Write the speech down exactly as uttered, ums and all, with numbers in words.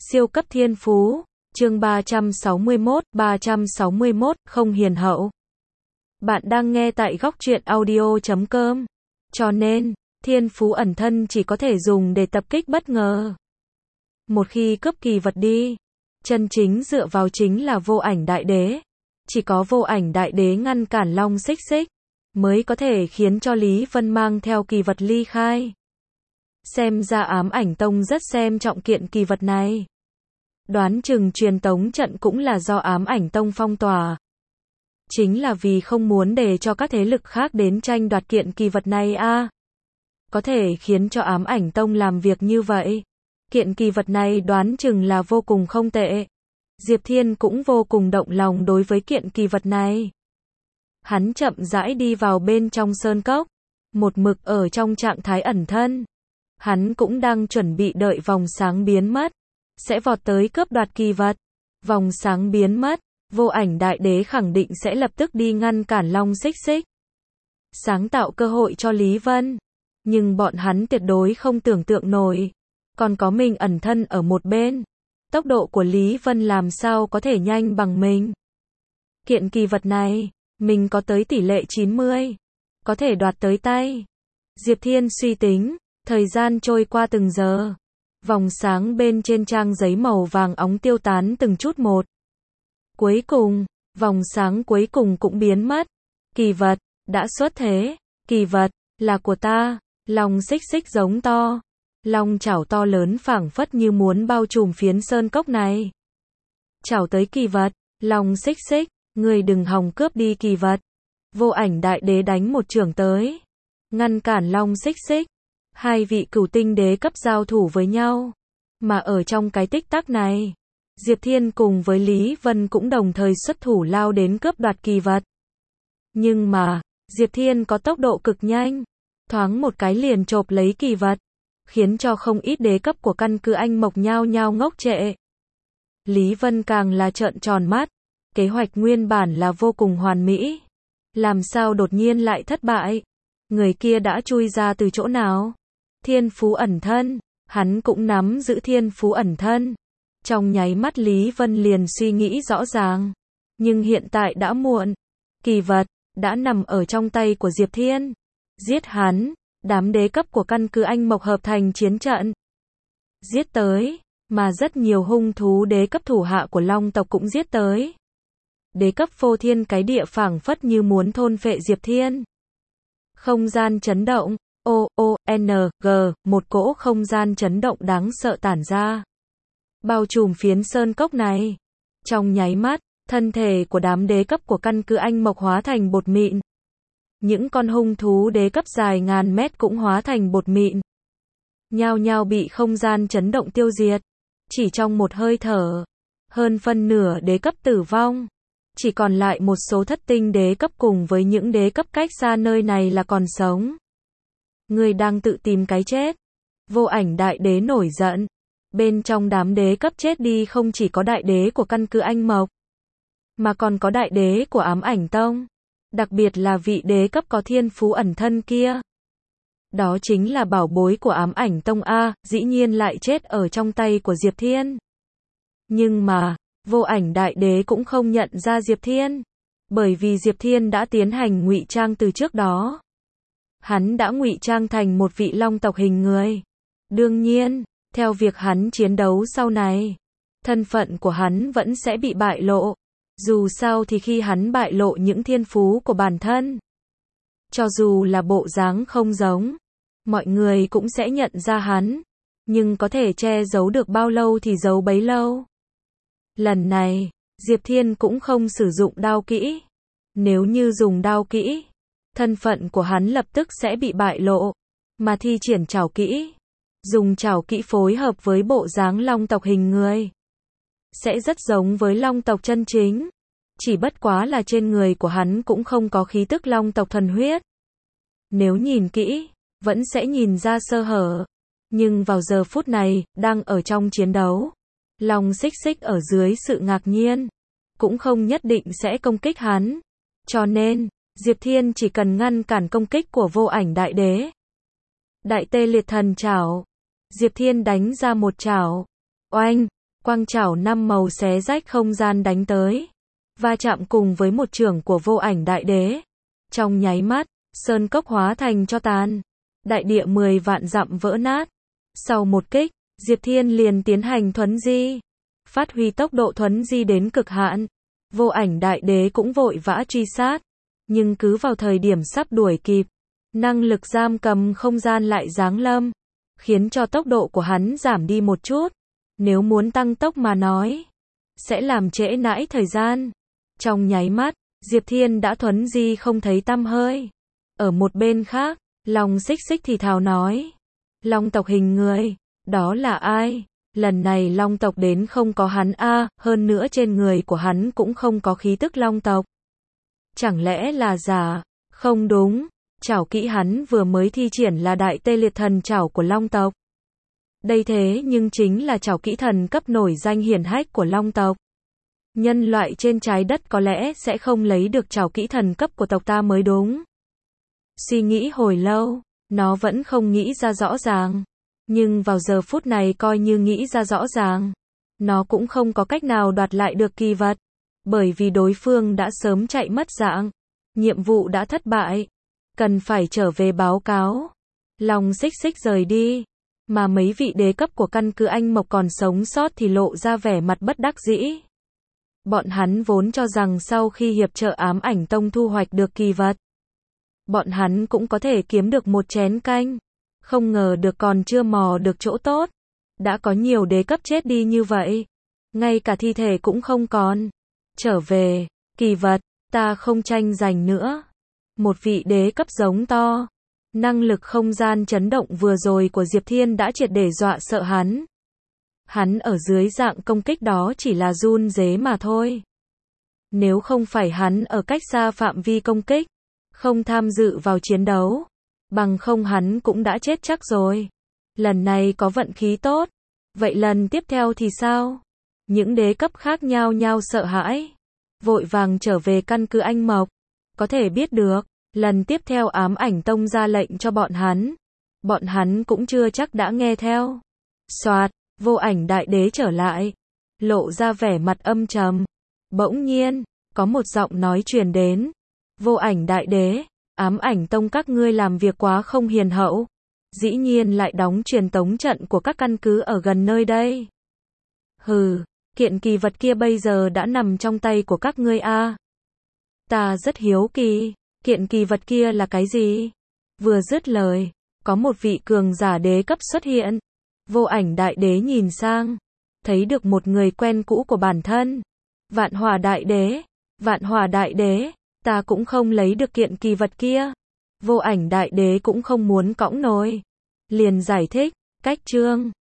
Siêu cấp thiên phú, chương ba trăm sáu mươi mốt, ba trăm sáu mươi mốt, không hiền hậu. Bạn đang nghe tại góc truyện audio chấm com. Cho nên, thiên phú ẩn thân chỉ có thể dùng để tập kích bất ngờ. Một khi cướp kỳ vật đi, chân chính dựa vào chính là vô ảnh đại đế. Chỉ có vô ảnh đại đế ngăn cản Long Xích Xích, mới có thể khiến cho Lý Vân mang theo kỳ vật ly khai. Xem ra Ám Ảnh Tông rất xem trọng kiện kỳ vật này. Đoán chừng truyền tống trận cũng là do Ám Ảnh Tông phong tỏa. Chính là vì không muốn để cho các thế lực khác đến tranh đoạt kiện kỳ vật này a. À, có thể khiến cho Ám Ảnh Tông làm việc như vậy. Kiện kỳ vật này đoán chừng là vô cùng không tệ. Diệp Thiên cũng vô cùng động lòng đối với kiện kỳ vật này. Hắn chậm rãi đi vào bên trong sơn cốc, một mực ở trong trạng thái ẩn thân. Hắn cũng đang chuẩn bị đợi vòng sáng biến mất, sẽ vọt tới cướp đoạt kỳ vật. Vòng sáng biến mất, vô ảnh đại đế khẳng định sẽ lập tức đi ngăn cản Long Xích Xích, sáng tạo cơ hội cho Lý Vân. Nhưng bọn hắn tuyệt đối không tưởng tượng nổi, còn có mình ẩn thân ở một bên. Tốc độ của Lý Vân làm sao có thể nhanh bằng mình. Kiện kỳ vật này, mình có tới tỷ lệ chín mươi, có thể đoạt tới tay. Diệp Thiên suy tính, thời gian trôi qua từng giờ. Vòng sáng bên trên trang giấy màu vàng óng tiêu tán từng chút một. Cuối cùng, vòng sáng cuối cùng cũng biến mất. Kỳ vật, đã xuất thế. Kỳ vật, là của ta. Long Xích Xích giống to. Long chảo to lớn phảng phất như muốn bao trùm phiến sơn cốc này. Chảo tới kỳ vật. Long Xích Xích, ngươi đừng hòng cướp đi kỳ vật. Vô ảnh đại đế đánh một chưởng tới, ngăn cản Long Xích Xích. Hai vị cửu tinh đế cấp giao thủ với nhau. Mà ở trong cái tích tắc này, Diệp Thiên cùng với Lý Vân cũng đồng thời xuất thủ lao đến cướp đoạt kỳ vật. Nhưng mà, Diệp Thiên có tốc độ cực nhanh, thoáng một cái liền chộp lấy kỳ vật, khiến cho không ít đế cấp của căn cứ Anh Mộc nhao nhao ngốc trệ. Lý Vân càng là trợn tròn mắt, kế hoạch nguyên bản là vô cùng hoàn mỹ. Làm sao đột nhiên lại thất bại? Người kia đã chui ra từ chỗ nào? Thiên phú ẩn thân, hắn cũng nắm giữ thiên phú ẩn thân. Trong nháy mắt Lý Vân liền suy nghĩ rõ ràng. Nhưng hiện tại đã muộn. Kỳ vật, đã nằm ở trong tay của Diệp Thiên. Giết hắn, đám đế cấp của căn cứ Anh Mộc hợp thành chiến trận. Giết tới, mà rất nhiều hung thú đế cấp thủ hạ của Long tộc cũng giết tới. Đế cấp phô thiên cái địa phảng phất như muốn thôn phệ Diệp Thiên. Không gian chấn động. O, O, N, G, một cỗ không gian chấn động đáng sợ tản ra. Bao trùm phiến sơn cốc này. Trong nháy mắt, thân thể của đám đế cấp của căn cứ Anh Mộc hóa thành bột mịn. Những con hung thú đế cấp dài ngàn mét cũng hóa thành bột mịn. Nhao nhao bị không gian chấn động tiêu diệt. Chỉ trong một hơi thở, hơn phân nửa đế cấp tử vong. Chỉ còn lại một số thất tinh đế cấp cùng với những đế cấp cách xa nơi này là còn sống. Người đang tự tìm cái chết. Vô ảnh đại đế nổi giận. Bên trong đám đế cấp chết đi không chỉ có đại đế của căn cứ Anh Mộc, mà còn có đại đế của Ám Ảnh Tông. Đặc biệt là vị đế cấp có thiên phú ẩn thân kia. Đó chính là bảo bối của Ám Ảnh Tông A, dĩ nhiên lại chết ở trong tay của Diệp Thiên. Nhưng mà, vô ảnh đại đế cũng không nhận ra Diệp Thiên. Bởi vì Diệp Thiên đã tiến hành ngụy trang từ trước đó. Hắn đã ngụy trang thành một vị long tộc hình người. Đương nhiên, theo việc hắn chiến đấu sau này, thân phận của hắn vẫn sẽ bị bại lộ. Dù sao thì khi hắn bại lộ những thiên phú của bản thân, cho dù là bộ dáng không giống, mọi người cũng sẽ nhận ra hắn. Nhưng có thể che giấu được bao lâu thì giấu bấy lâu. Lần này, Diệp Thiên cũng không sử dụng đao kỹ. Nếu như dùng đao kỹ, thân phận của hắn lập tức sẽ bị bại lộ. Mà thi triển trảo kỹ, dùng trảo kỹ phối hợp với bộ dáng long tộc hình người, sẽ rất giống với long tộc chân chính. Chỉ bất quá là trên người của hắn cũng không có khí tức long tộc thần huyết. Nếu nhìn kỹ, vẫn sẽ nhìn ra sơ hở. Nhưng vào giờ phút này, đang ở trong chiến đấu, Long Xích Xích ở dưới sự ngạc nhiên, cũng không nhất định sẽ công kích hắn. Cho nên, Diệp Thiên chỉ cần ngăn cản công kích của vô ảnh đại đế. Đại tê liệt thần chảo. Diệp Thiên đánh ra một chảo. Oanh! Quang trảo năm màu xé rách không gian đánh tới, va chạm cùng với một chưởng của Vô Ảnh Đại Đế. Trong nháy mắt, sơn cốc hóa thành tro tàn, đại địa mười vạn dặm vỡ nát. Sau một kích, Diệp Thiên liền tiến hành thuấn di, phát huy tốc độ thuấn di đến cực hạn. Vô Ảnh Đại Đế cũng vội vã truy sát, nhưng cứ vào thời điểm sắp đuổi kịp, năng lực giam cầm không gian lại giáng lâm, khiến cho tốc độ của hắn giảm đi một chút. Nếu muốn tăng tốc mà nói, sẽ làm trễ nãi thời gian. Trong nháy mắt, Diệp Thiên đã thuấn di không thấy tăm hơi. Ở một bên khác, Long Xích Xích thì thào nói, Long tộc hình người, đó là ai? Lần này Long tộc đến không có hắn a, hơn nữa trên người của hắn cũng không có khí tức Long tộc. Chẳng lẽ là giả? Không đúng, trảo kỹ hắn vừa mới thi triển là Đại Tê Liệt Thần Trảo của Long tộc. Đây thế nhưng chính là trảo kỹ thần cấp nổi danh hiển hách của Long tộc. Nhân loại trên trái đất có lẽ sẽ không lấy được trảo kỹ thần cấp của tộc ta mới đúng. Suy nghĩ hồi lâu, nó vẫn không nghĩ ra rõ ràng. Nhưng vào giờ phút này coi như nghĩ ra rõ ràng, nó cũng không có cách nào đoạt lại được kỳ vật. Bởi vì đối phương đã sớm chạy mất dạng. Nhiệm vụ đã thất bại. Cần phải trở về báo cáo. Long Xích Xích rời đi. Mà mấy vị đế cấp của căn cứ Anh Mộc còn sống sót thì lộ ra vẻ mặt bất đắc dĩ. Bọn hắn vốn cho rằng sau khi hiệp trợ Ám Ảnh Tông thu hoạch được kỳ vật, bọn hắn cũng có thể kiếm được một chén canh. Không ngờ được còn chưa mò được chỗ tốt. Đã có nhiều đế cấp chết đi như vậy. Ngay cả thi thể cũng không còn. Trở về, kỳ vật, ta không tranh giành nữa. Một vị đế cấp giống to. Năng lực không gian chấn động vừa rồi của Diệp Thiên đã triệt để dọa sợ hắn. Hắn ở dưới dạng công kích đó chỉ là run rế mà thôi. Nếu không phải hắn ở cách xa phạm vi công kích, không tham dự vào chiến đấu, bằng không hắn cũng đã chết chắc rồi. Lần này có vận khí tốt. Vậy lần tiếp theo thì sao? Những đế cấp khác nhao nhao sợ hãi, vội vàng trở về căn cứ Anh Mộc. Có thể biết được, lần tiếp theo Ám Ảnh Tông ra lệnh cho bọn hắn, bọn hắn cũng chưa chắc đã nghe theo. Soạt, Vô Ảnh Đại Đế trở lại, lộ ra vẻ mặt âm trầm. Bỗng nhiên, có một giọng nói truyền đến. Vô Ảnh Đại Đế, Ám Ảnh Tông các ngươi làm việc quá không hiền hậu. Dĩ nhiên lại đóng truyền tống trận của các căn cứ ở gần nơi đây. Hừ, kiện kỳ vật kia bây giờ đã nằm trong tay của các ngươi a. Ta rất hiếu kỳ, kiện kỳ vật kia là cái gì? Vừa dứt lời, có một vị cường giả đế cấp xuất hiện. Vô Ảnh Đại Đế nhìn sang, thấy được một người quen cũ của bản thân. Vạn Hỏa Đại Đế, Vạn Hỏa Đại Đế, ta cũng không lấy được kiện kỳ vật kia. Vô Ảnh Đại Đế cũng không muốn cõng nổi. Liền giải thích, cách chương